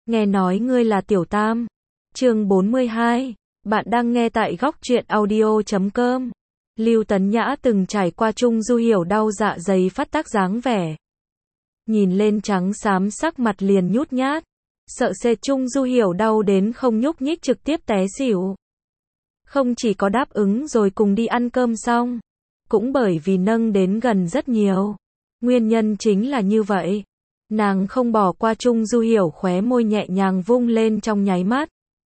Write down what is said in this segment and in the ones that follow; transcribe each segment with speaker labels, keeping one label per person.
Speaker 1: nghe nói ngươi là Tiểu Tam. Chương 42, bạn đang nghe tại góc truyện audio.com. Lưu Tấn Nhã từng trải qua Trung Du Hiểu đau dạ dày phát tác dáng vẻ. Nhìn lên trắng xám sắc mặt liền nhút nhát. Sợ sệt Trung Du Hiểu đau đến không nhúc nhích trực tiếp té xỉu. Không chỉ có đáp ứng rồi cùng đi ăn cơm xong, cũng bởi vì nâng đến gần rất nhiều. Nguyên nhân chính là như vậy. Nàng không bỏ qua Trung Du Hiểu khóe môi nhẹ nhàng vung lên trong nháy mắt.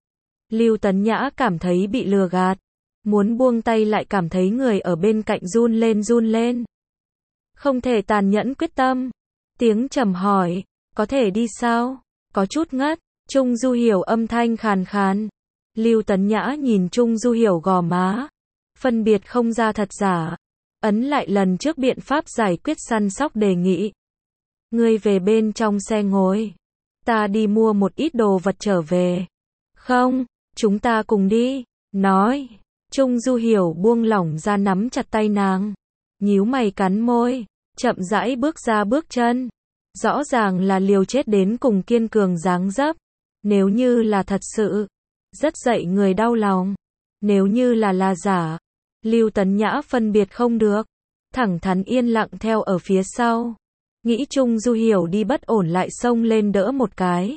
Speaker 1: Lưu Tấn Nhã cảm thấy bị lừa gạt. Muốn buông tay lại cảm thấy người ở bên cạnh run lên. Không thể tàn nhẫn quyết tâm. Tiếng trầm hỏi, có thể đi sao? Có chút ngất. Trung Du Hiểu âm thanh khàn khàn. Lưu Tấn Nhã nhìn Trung Du Hiểu gò má. Phân biệt không ra thật giả. Ấn lại lần trước biện pháp giải quyết săn sóc đề nghị. Ngươi về bên trong xe ngồi. Ta đi mua một ít đồ vật trở về. Không, chúng ta cùng đi. Nói. Trung Du Hiểu buông lỏng ra nắm chặt tay nàng. Nhíu mày cắn môi. Chậm rãi bước ra bước chân. Rõ ràng là liều chết đến cùng kiên cường dáng dấp. Nếu như là thật sự. Rất dậy người đau lòng. Nếu như là giả. Lưu Tấn Nhã phân biệt không được. Thẳng thắn yên lặng theo ở phía sau. Nghĩ Trung Du Hiểu đi bất ổn lại xông lên đỡ một cái.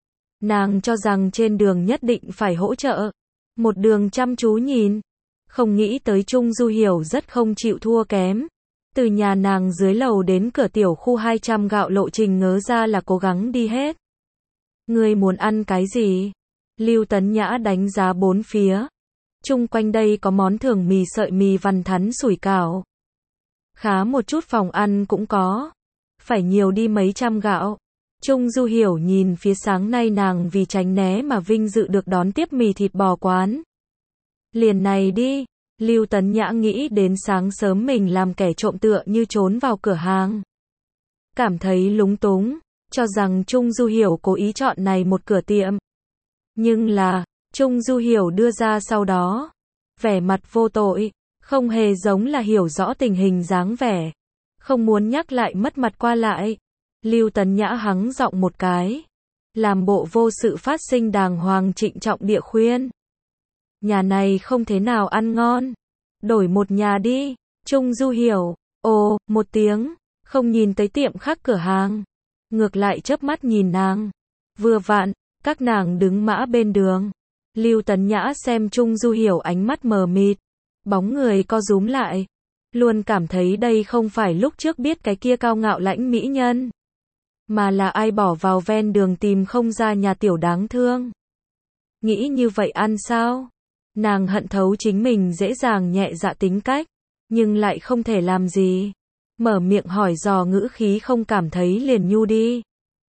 Speaker 1: Nàng cho rằng trên đường nhất định phải hỗ trợ. Một đường chăm chú nhìn. Không nghĩ tới Trung Du Hiểu rất không chịu thua kém. Từ nhà nàng dưới lầu đến cửa tiểu khu 200 gạo lộ trình ngớ ra là cố gắng đi hết. Ngươi muốn ăn cái gì? Lưu Tấn Nhã đánh giá bốn phía. Chung quanh đây có món thường mì sợi mì vằn thắn sủi cảo. Khá một chút phòng ăn cũng có. Phải nhiều đi mấy trăm gạo. Trung Du Hiểu nhìn phía sáng nay nàng vì tránh né mà vinh dự được đón tiếp mì thịt bò quán. Liền này đi. Lưu Tấn Nhã nghĩ đến sáng sớm mình làm kẻ trộm tựa như trốn vào cửa hàng. Cảm thấy lúng túng. Cho rằng Trung Du Hiểu cố ý chọn này một cửa tiệm. Nhưng là, Trung Du Hiểu đưa ra sau đó. Vẻ mặt vô tội. Không hề giống là hiểu rõ tình hình dáng vẻ. Không muốn nhắc lại mất mặt qua lại. Lưu Tấn Nhã hắng giọng một cái. Làm bộ vô sự phát sinh đàng hoàng trịnh trọng địa khuyên. Nhà này không thế nào ăn ngon. Đổi một nhà đi. Trung Du Hiểu. Ồ, một tiếng. Không nhìn tới tiệm khác cửa hàng. Ngược lại chớp mắt nhìn nàng. Vừa vặn, các nàng đứng mã bên đường. Lưu Tấn Nhã xem Trung Du Hiểu ánh mắt mờ mịt. Bóng người co rúm lại. Luôn cảm thấy đây không phải lúc trước biết cái kia cao ngạo lãnh mỹ nhân. Mà là ai bỏ vào ven đường tìm không ra nhà tiểu đáng thương. Nghĩ như vậy ăn sao? Nàng hận thấu chính mình dễ dàng nhẹ dạ tính cách. Nhưng lại không thể làm gì. Mở miệng hỏi dò ngữ khí không cảm thấy liền nhu đi.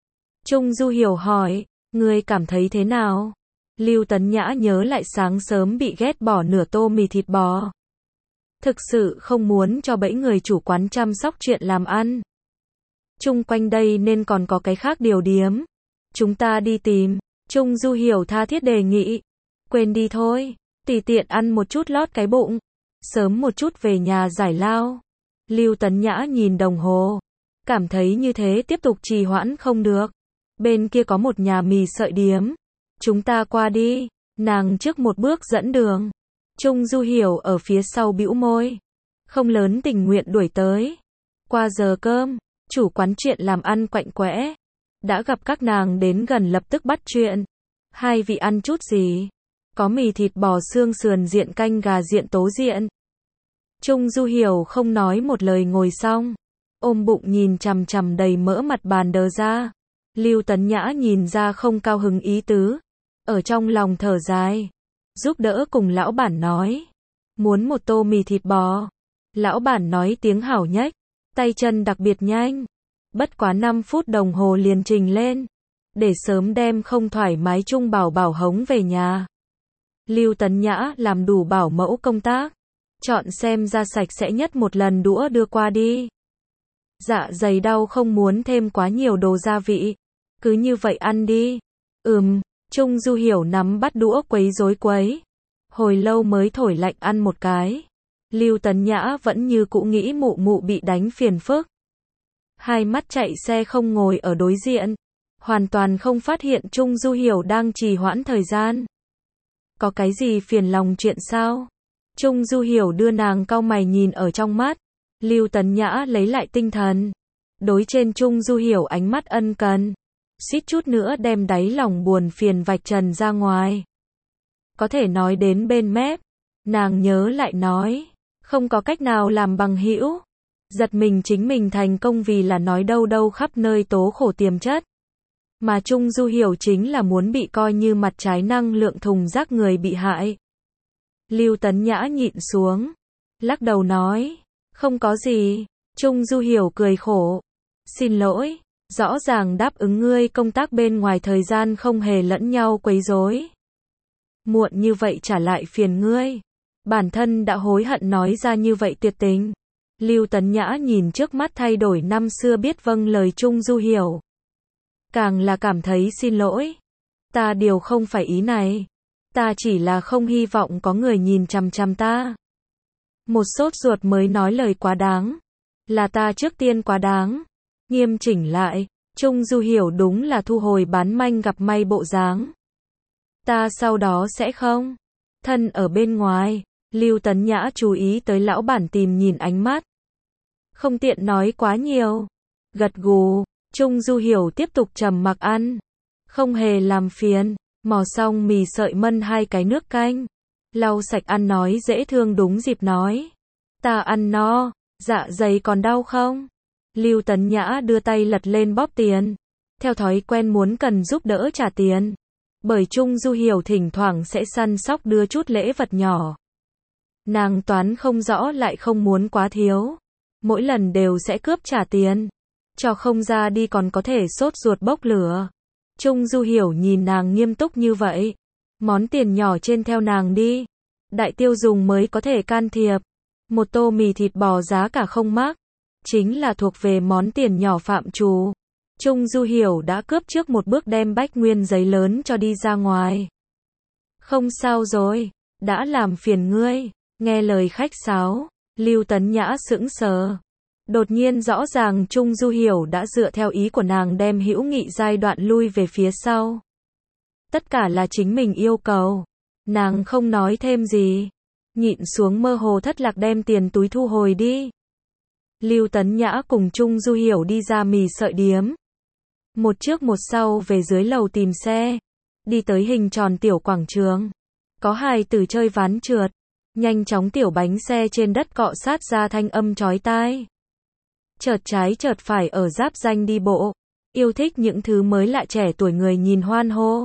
Speaker 1: Trung Du Hiểu hỏi, ngươi cảm thấy thế nào? Lưu Tấn Nhã nhớ lại sáng sớm bị ghét bỏ nửa tô mì thịt bò. Thực sự không muốn cho bẫy người chủ quán chăm sóc chuyện làm ăn. Chung quanh đây nên còn có cái khác điều điếm. Chúng ta đi tìm. Trung Du Hiểu tha thiết đề nghị. Quên đi thôi. Tùy tiện ăn một chút lót cái bụng. Sớm một chút về nhà giải lao. Lưu Tấn Nhã nhìn đồng hồ. Cảm thấy như thế tiếp tục trì hoãn không được. Bên kia có một nhà mì sợi điếm. Chúng ta qua đi. Nàng trước một bước dẫn đường. Trung Du Hiểu ở phía sau bĩu môi. Không lớn tình nguyện đuổi tới. Qua giờ cơm. Chủ quán chuyện làm ăn quạnh quẽ. Đã gặp các nàng đến gần lập tức bắt chuyện. Hai vị ăn chút gì? Có mì thịt bò xương sườn diện canh gà diện tố diện. Trung Du Hiểu không nói một lời ngồi xong. Ôm bụng nhìn chằm chằm đầy mỡ mặt bàn đờ ra. Lưu Tấn Nhã nhìn ra không cao hứng ý tứ. Ở trong lòng thở dài. Giúp đỡ cùng lão bản nói. Muốn một tô mì thịt bò. Lão bản nói tiếng hảo nhách. Tay chân đặc biệt nhanh. Bất quá 5 phút đồng hồ liền trình lên. Để sớm đem không thoải mái Trung Bảo hống về nhà. Lưu Tấn Nhã làm đủ bảo mẫu công tác. Chọn xem ra sạch sẽ nhất một lần đũa đưa qua đi. Dạ dày đau không muốn thêm quá nhiều đồ gia vị. Cứ như vậy ăn đi. Trung Du Hiểu nắm bắt đũa quấy rối quấy. Hồi lâu mới thổi lạnh ăn một cái. Lưu Tấn Nhã vẫn như cũ nghĩ mụ mụ bị đánh phiền phức. Hai mắt chạy xe không ngồi ở đối diện. hoàn toàn không phát hiện Trung Du Hiểu đang trì hoãn thời gian. Có cái gì phiền lòng chuyện sao? Trung Du Hiểu đưa nàng cau mày nhìn ở trong mắt. Lưu Tấn Nhã lấy lại tinh thần. Đối trên Trung Du Hiểu ánh mắt ân cần. Suýt chút nữa đem đáy lòng buồn phiền vạch trần ra ngoài. Có thể nói đến bên mép. Nàng nhớ lại nói. Không có cách nào làm bằng hữu. Giật mình chính mình thành công vì là nói đâu đâu khắp nơi tố khổ tiềm chất. Mà Trung Du Hiểu chính là muốn bị coi như mặt trái năng lượng thùng rác người bị hại. Lưu Tấn Nhã nhịn xuống. Lắc đầu nói. Không có gì. Trung Du Hiểu cười khổ. Xin lỗi. Rõ ràng đáp ứng ngươi công tác bên ngoài thời gian không hề lẫn nhau quấy rối. Muộn như vậy trả lại phiền ngươi. Bản thân đã hối hận nói ra như vậy tuyệt tình. Lưu Tấn Nhã nhìn trước mắt thay đổi năm xưa biết vâng lời Trung Du Hiểu. Càng là cảm thấy xin lỗi. Ta điều không phải ý này. Ta chỉ là không hy vọng có người nhìn chằm chằm ta. Một sốt ruột mới nói lời quá đáng. Là ta trước tiên quá đáng. Nghiêm chỉnh lại. Trung Du Hiểu đúng là thu hồi bán manh gặp may bộ dáng. Ta sau đó sẽ không. Thân ở bên ngoài. Lưu Tấn Nhã chú ý tới lão bản tìm nhìn ánh mắt. Không tiện nói quá nhiều. Gật gù. Trung Du Hiểu tiếp tục trầm mặc ăn. Không hề làm phiền. Mò xong mì sợi mân 2 cái nước canh. Lau sạch ăn nói dễ thương đúng dịp nói. Ta ăn no. Dạ dày còn đau không? Lưu Tấn Nhã đưa tay lật lên bóp tiền. Theo thói quen muốn cần giúp đỡ trả tiền. Bởi Trung Du Hiểu thỉnh thoảng sẽ săn sóc đưa chút lễ vật nhỏ. Nàng toán không rõ lại không muốn quá thiếu. Mỗi lần đều sẽ cướp trả tiền. Cho không ra đi còn có thể sốt ruột bốc lửa. Trung Du Hiểu nhìn nàng nghiêm túc như vậy. Món tiền nhỏ trên theo nàng đi. Đại tiêu dùng mới có thể can thiệp. Một tô mì thịt bò giá cả không mắc. Chính là thuộc về món tiền nhỏ phạm trù. Trung Du Hiểu đã cướp trước một bước đem bách nguyên giấy lớn cho đi ra ngoài. Không sao rồi. Đã làm phiền ngươi. Nghe lời khách sáo. Lưu Tấn Nhã sững sờ. Đột nhiên rõ ràng Trung Du Hiểu đã dựa theo ý của nàng đem hữu nghị giai đoạn lui về phía sau. Tất cả là chính mình yêu cầu. Nàng không nói thêm gì. Nhịn xuống mơ hồ thất lạc đem tiền túi thu hồi đi. Lưu Tấn Nhã cùng Trung Du Hiểu đi ra mì sợi điếm. Một trước một sau về dưới lầu tìm xe. Đi tới hình tròn tiểu quảng trường. Có hài tử chơi ván trượt. Nhanh chóng tiểu bánh xe trên đất cọ sát ra thanh âm chói tai. Chợt trái chợt phải ở giáp ranh đi bộ. Yêu thích những thứ mới lạ trẻ tuổi người nhìn hoan hô.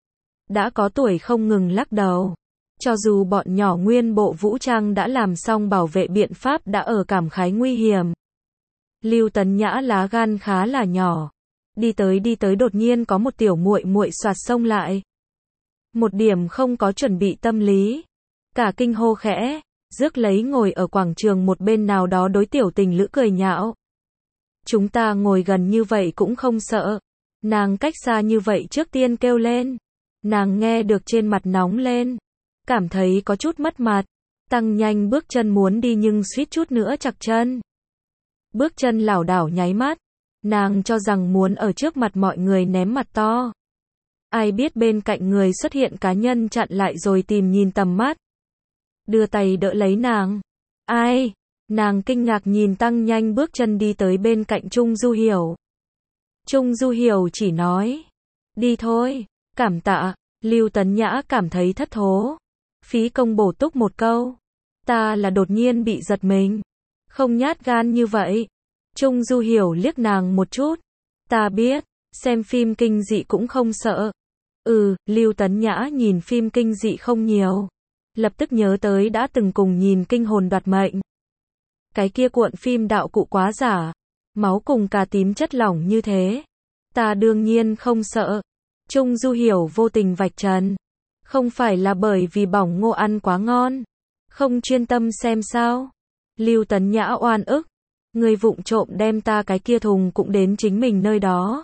Speaker 1: Đã có tuổi không ngừng lắc đầu. Cho dù bọn nhỏ nguyên bộ vũ trang đã làm xong bảo vệ biện pháp đã ở cảm khái nguy hiểm. Lưu Tấn Nhã lá gan khá là nhỏ. Đi tới đột nhiên có một tiểu muội muội xoạt xông lại. Một điểm không có chuẩn bị tâm lý. Cả kinh hô khẽ, rước lấy ngồi ở quảng trường một bên nào đó đối tiểu tình lữ cười nhạo. Chúng ta ngồi gần như vậy cũng không sợ. Nàng cách xa như vậy trước tiên kêu lên. Nàng nghe được trên mặt nóng lên. Cảm thấy có chút mất mặt. Tăng nhanh bước chân muốn đi nhưng suýt chút nữa chặt chân. Bước chân lảo đảo nháy mắt. Nàng cho rằng muốn ở trước mặt mọi người ném mặt to. Ai biết bên cạnh người xuất hiện cá nhân chặn lại rồi tìm nhìn tầm mắt. Đưa tay đỡ lấy nàng. Ai? Nàng kinh ngạc nhìn tăng nhanh bước chân đi tới bên cạnh Trung Du Hiểu. Trung Du Hiểu chỉ nói. Đi thôi. Cảm tạ. Lưu Tấn Nhã cảm thấy thất thố. Phí công bổ túc một câu. Ta là đột nhiên bị giật mình. Không nhát gan như vậy. Trung Du Hiểu liếc nàng một chút. Ta biết. Xem phim kinh dị cũng không sợ. Lưu Tấn Nhã nhìn phim kinh dị không nhiều. Lập tức nhớ tới đã từng cùng nhìn Kinh hồn đoạt mệnh. Cái kia cuộn phim đạo cụ quá giả. Máu cùng cà tím chất lỏng như thế. Ta đương nhiên không sợ. Trung Du Hiểu vô tình vạch trần. Không phải là bởi vì bỏng ngô ăn quá ngon. Không chuyên tâm xem sao. Lưu Tấn Nhã oan ức. Người vụng trộm đem ta cái kia thùng cũng đến chính mình nơi đó.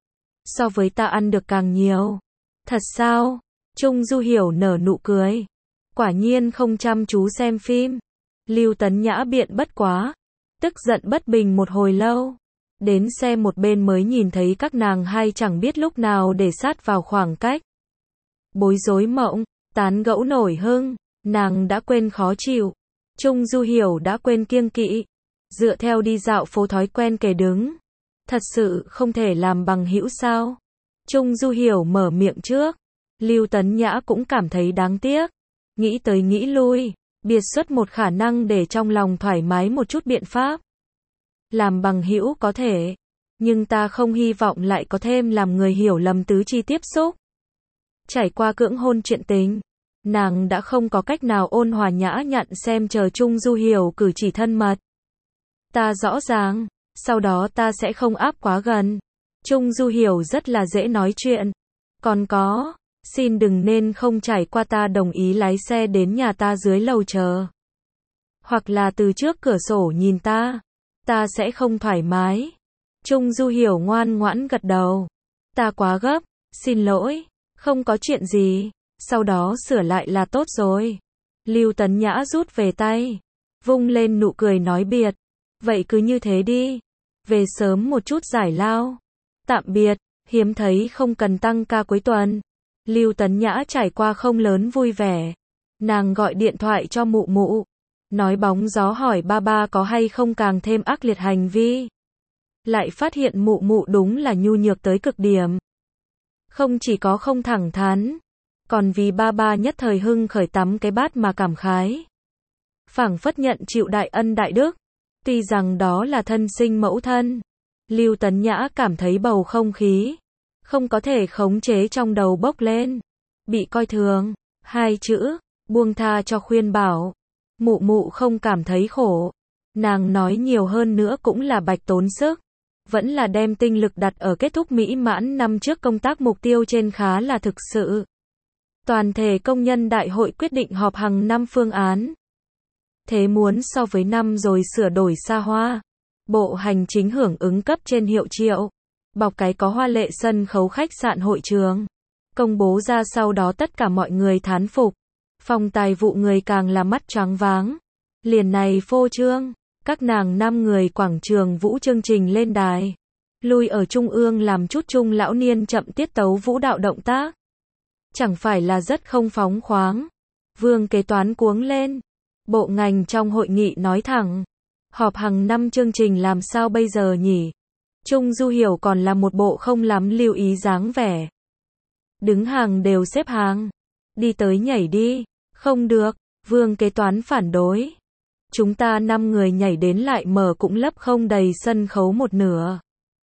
Speaker 1: So với ta ăn được càng nhiều. Thật sao? Trung Du Hiểu nở nụ cười. Quả nhiên không chăm chú xem phim. Lưu Tấn Nhã biện bất quá. Tức giận bất bình một hồi lâu. Đến xe một bên mới nhìn thấy các nàng hai chẳng biết lúc nào để sát vào khoảng cách. Bối rối mộng, tán gẫu nổi hưng, nàng đã quên khó chịu. Trung Du Hiểu đã quên kiêng kỵ. Dựa theo đi dạo phố thói quen kề đứng. Thật sự không thể làm bằng hữu sao? Trung Du Hiểu mở miệng trước. Lưu Tấn Nhã cũng cảm thấy đáng tiếc. Nghĩ tới nghĩ lui, biệt xuất một khả năng để trong lòng thoải mái một chút biện pháp. Làm bằng hữu có thể, nhưng ta không hy vọng lại có thêm làm người hiểu lầm tứ chi tiếp xúc. Trải qua cưỡng hôn chuyện tình, nàng đã không có cách nào ôn hòa nhã nhặn xem chờ Trung Du Hiểu cử chỉ thân mật. Ta rõ ràng, sau đó ta sẽ không áp quá gần. Trung Du Hiểu rất là dễ nói chuyện. Còn có, xin đừng nên không trải qua ta đồng ý lái xe đến nhà ta dưới lầu chờ. Hoặc là từ trước cửa sổ nhìn ta. Ta sẽ không thoải mái. Trung Du Hiểu ngoan ngoãn gật đầu. Ta quá gấp, xin lỗi, không có chuyện gì, sau đó sửa lại là tốt rồi. Lưu Tấn Nhã rút về tay, vung lên nụ cười nói biệt. Vậy cứ như thế đi, về sớm một chút giải lao. Tạm biệt, hiếm thấy không cần tăng ca cuối tuần. Lưu Tấn Nhã trải qua không lớn vui vẻ. Nàng gọi điện thoại cho mụ mụ. Nói bóng gió hỏi ba ba có hay không càng thêm ác liệt hành vi. Lại phát hiện mụ mụ đúng là nhu nhược tới cực điểm. Không chỉ có không thẳng thắn, còn vì ba ba nhất thời hưng khởi tắm cái bát mà cảm khái. Phảng phất nhận chịu đại ân đại đức. Tuy rằng đó là thân sinh mẫu thân. Lưu Tấn Nhã cảm thấy bầu không khí không có thể khống chế trong đầu bốc lên. Bị coi thường, hai chữ, buông tha cho khuyên bảo. Mụ mụ không cảm thấy khổ. Nàng nói nhiều hơn nữa cũng là bạch tốn sức. Vẫn là đem tinh lực đặt ở kết thúc mỹ mãn năm trước công tác mục tiêu trên khá là thực sự. Toàn thể công nhân đại hội quyết định họp hàng năm phương án. Thế muốn so với năm rồi sửa đổi xa hoa. Bộ hành chính hưởng ứng cấp trên hiệu triệu. Bọc cái có hoa lệ sân khấu khách sạn hội trường. Công bố ra sau đó tất cả mọi người thán phục. Phòng tài vụ người càng là mắt choáng váng. Liền này phô trương, các nàng 5 người quảng trường vũ chương trình lên đài. Lui ở trung ương làm chút trung lão niên chậm tiết tấu vũ đạo động tác. Chẳng phải là rất không phóng khoáng. Vương kế toán cuống lên. Bộ ngành trong hội nghị nói thẳng. Họp hàng năm chương trình làm sao bây giờ nhỉ? Trung Du Hiểu còn là một bộ không lắm lưu ý dáng vẻ. Đứng hàng đều xếp hàng. Đi tới nhảy đi. Không được, vương kế toán phản đối. Chúng ta 5 người nhảy đến lại mở cũng lấp không đầy sân khấu một nửa.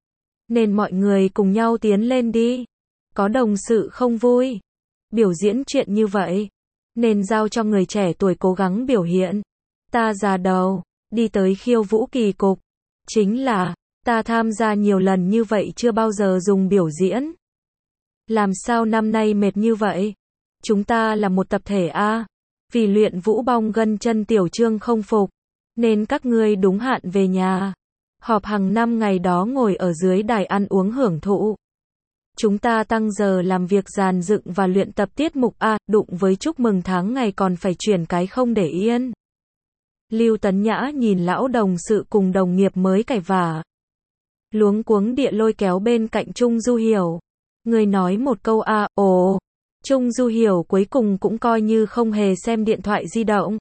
Speaker 1: Nên mọi người cùng nhau tiến lên đi. Có đồng sự không vui. Biểu diễn chuyện như vậy. Nên giao cho người trẻ tuổi cố gắng biểu hiện. Ta già đầu, đi tới khiêu vũ kỳ cục. Chính là, ta tham gia nhiều lần như vậy chưa bao giờ dùng biểu diễn. Làm sao năm nay mệt như vậy? Chúng ta là một tập thể A. Vì luyện vũ bong gân chân tiểu trương không phục. Nên các ngươi đúng hạn về nhà. Họp hàng năm ngày đó ngồi ở dưới đài ăn uống hưởng thụ. Chúng ta tăng giờ làm việc dàn dựng và luyện tập tiết mục A. Đụng với chúc mừng tháng ngày còn phải chuyển cái không để yên. Lưu Tấn Nhã nhìn lão đồng sự cùng đồng nghiệp mới cãi vả. Luống cuống địa lôi kéo bên cạnh Trung Du Hiểu. Người nói một câu A. Ồ. Trung Du Hiểu cuối cùng cũng coi như không hề xem điện thoại di động.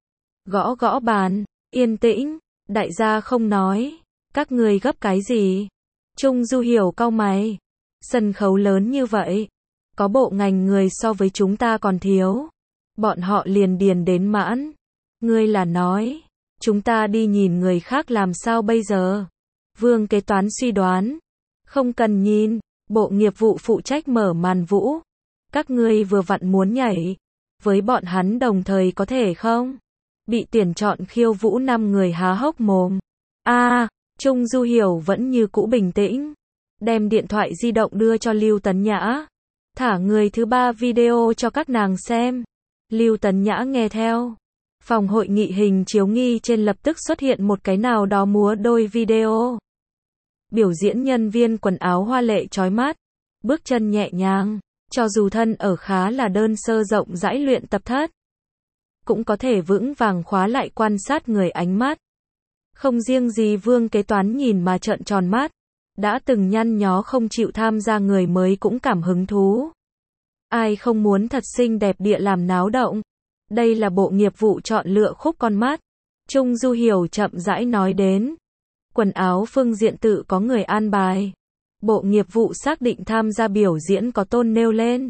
Speaker 1: Gõ gõ bàn, yên tĩnh, đại gia không nói, các người gấp cái gì? Trung Du Hiểu cau mày, sân khấu lớn như vậy, có bộ ngành người so với chúng ta còn thiếu, bọn họ liền điền đến mãn. Ngươi là nói, chúng ta đi nhìn người khác làm sao bây giờ? Vương kế toán suy đoán, không cần nhìn, bộ nghiệp vụ phụ trách mở màn vũ. Các ngươi vừa vặn muốn nhảy, với bọn hắn đồng thời có thể không? Bị tuyển chọn khiêu vũ 5 người há hốc mồm. Trung Du Hiểu vẫn như cũ bình tĩnh. Đem điện thoại di động đưa cho Lưu Tấn Nhã. Thả người thứ 3 video cho các nàng xem. Lưu Tấn Nhã nghe theo. Phòng hội nghị hình chiếu nghi trên lập tức xuất hiện một cái nào đó múa đôi video. Biểu diễn nhân viên quần áo hoa lệ chói mắt. Bước chân nhẹ nhàng. Cho dù thân ở khá là đơn sơ rộng rãi luyện tập thất, cũng có thể vững vàng khóa lại quan sát người ánh mắt. Không riêng gì Vương kế toán nhìn mà trợn tròn mắt. Đã từng nhăn nhó không chịu tham gia người mới cũng cảm hứng thú. Ai không muốn thật xinh đẹp địa làm náo động. Đây là bộ nghiệp vụ chọn lựa khúc con mắt. Trung Du Hiểu chậm rãi nói đến. Quần áo phương diện tự có người an bài. Bộ nghiệp vụ xác định tham gia biểu diễn có tôn nêu lên.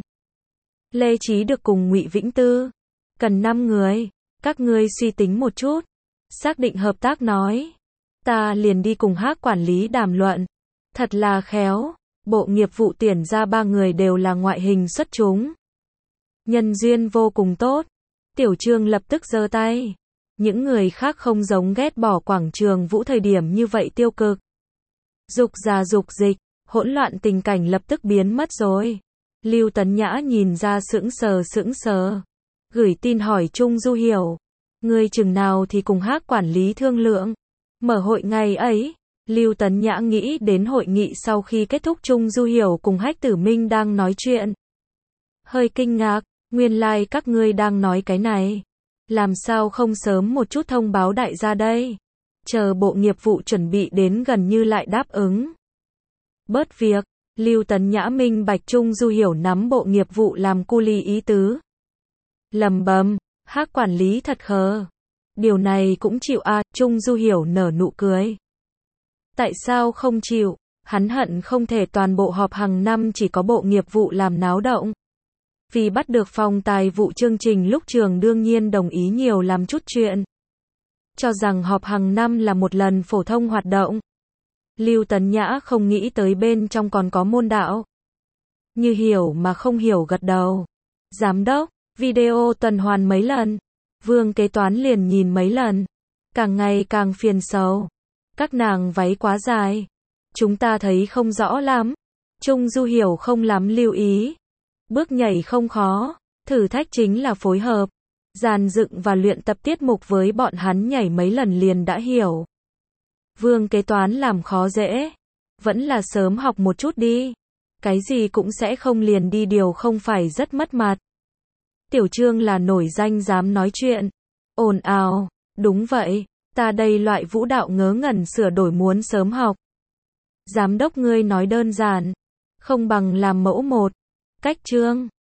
Speaker 1: Lê Chí được cùng Ngụy Vĩnh Tư. Cần 5 người. Các ngươi suy tính một chút. Xác định hợp tác nói. Ta liền đi cùng Hắc quản lý đàm luận. Thật là khéo. Bộ nghiệp vụ tuyển ra 3 người đều là ngoại hình xuất chúng. Nhân duyên vô cùng tốt. Tiểu Trương lập tức giơ tay. Những người khác không giống ghét bỏ quảng trường vũ thời điểm như vậy tiêu cực. Dục già dục dịch, hỗn loạn tình cảnh lập tức biến mất rồi. Lưu Tấn Nhã nhìn ra sững sờ. Gửi tin hỏi Trung Du Hiểu. Ngươi chừng nào thì cùng Hắc quản lý thương lượng. Mở hội ngày ấy. Lưu Tấn Nhã nghĩ đến hội nghị sau khi kết thúc Trung Du Hiểu cùng Hách Tử Minh đang nói chuyện. Hơi kinh ngạc, nguyên lai các ngươi đang nói cái này. Làm sao không sớm một chút thông báo đại gia đây? Chờ bộ nghiệp vụ chuẩn bị đến gần như lại đáp ứng. Bớt việc, Lưu Tấn Nhã minh bạch Trung Du Hiểu nắm bộ nghiệp vụ làm cu ly ý tứ. Lầm bầm, Hắc quản lý thật khờ. Điều này cũng chịu à, Trung Du Hiểu nở nụ cười. Tại sao không chịu? Hắn hận không thể toàn bộ họp hàng năm chỉ có bộ nghiệp vụ làm náo động. Vì bắt được phòng tài vụ chương trình lúc trường đương nhiên đồng ý nhiều làm chút chuyện. Cho rằng họp hàng năm là một lần phổ thông hoạt động. Lưu Tấn Nhã không nghĩ tới bên trong còn có môn đạo. Như hiểu mà không hiểu gật đầu. Giám đốc, video tuần hoàn mấy lần. Vương kế toán liền nhìn mấy lần. Càng ngày càng phiền sầu. Các nàng váy quá dài. Chúng ta thấy không rõ lắm. Trung Du Hiểu không lắm lưu ý. Bước nhảy không khó. Thử thách chính là phối hợp. Dàn dựng và luyện tập tiết mục với bọn hắn nhảy mấy lần liền đã hiểu. Vương kế toán làm khó dễ. Vẫn là sớm học một chút đi. Cái gì cũng sẽ không liền đi điều không phải rất mất mặt. Tiểu Trương là nổi danh dám nói chuyện. Ồn ào. Đúng vậy. Ta đây loại vũ đạo ngớ ngẩn sửa đổi muốn sớm học. Giám đốc ngươi nói đơn giản. Không bằng làm mẫu một. Cách Trương.